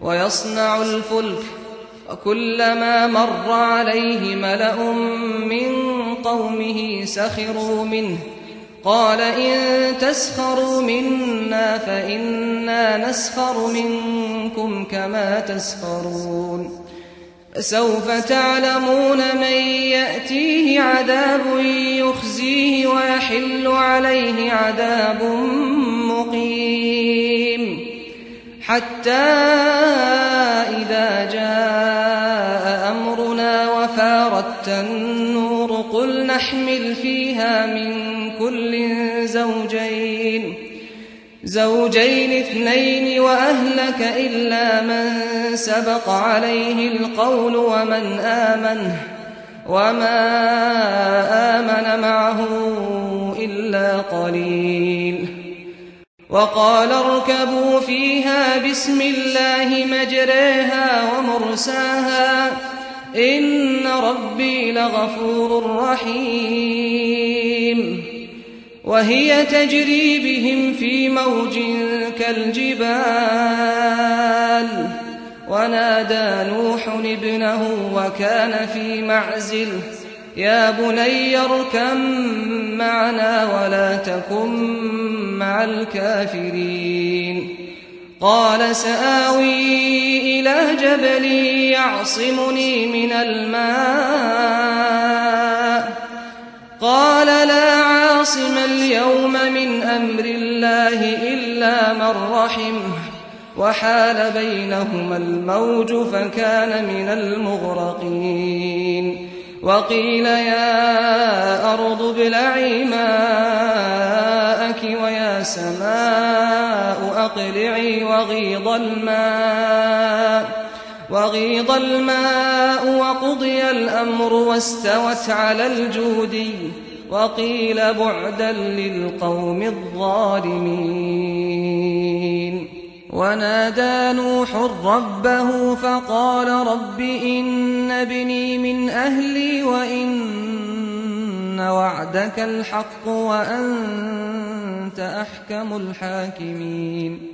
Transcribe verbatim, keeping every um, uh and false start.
ويصنع الفلك، وكلما مر عليه ملأ من قومه سخروا منه قال إن تسخروا منا فإنا نسخر منكم كما تسخرون. فسوف تعلمون من يأتيه عذاب يخزيه ويحل عليه عذاب مقيم. حتى إذا جاء أمرنا وفارت النور قل نحمل فيها من كل زوجين زوجين اثنين وأهلك إلا من سبق عليه القول ومن آمن وما آمن معه إلا قليل. وقال اركبوا فيها بسم الله مجريها ومرساها إن ربي لغفور رحيم. وهي تجري بهم في موج كالجبال ونادى نوح ابنه وكان في معزل يا بني اركب معنا ولا تكن مع الكافرين. قال سآوي إلى جبل يعصمني من الماء قال لا عاصم اليوم من أمر الله إلا من رحمه وحال بينهما الموج فكان من المغرقين. وقيل يا أرض ابلعي ماءك ويا سماء أقلعي وغيض الماء وغيض الماء وقضي الأمر واستوت على الجودي وقيل بعدا للقوم الظالمين. ونادى نوح ربه فقال رب إن ابني من أهلي وإن وعدك الحق وأنت أحكم الحاكمين.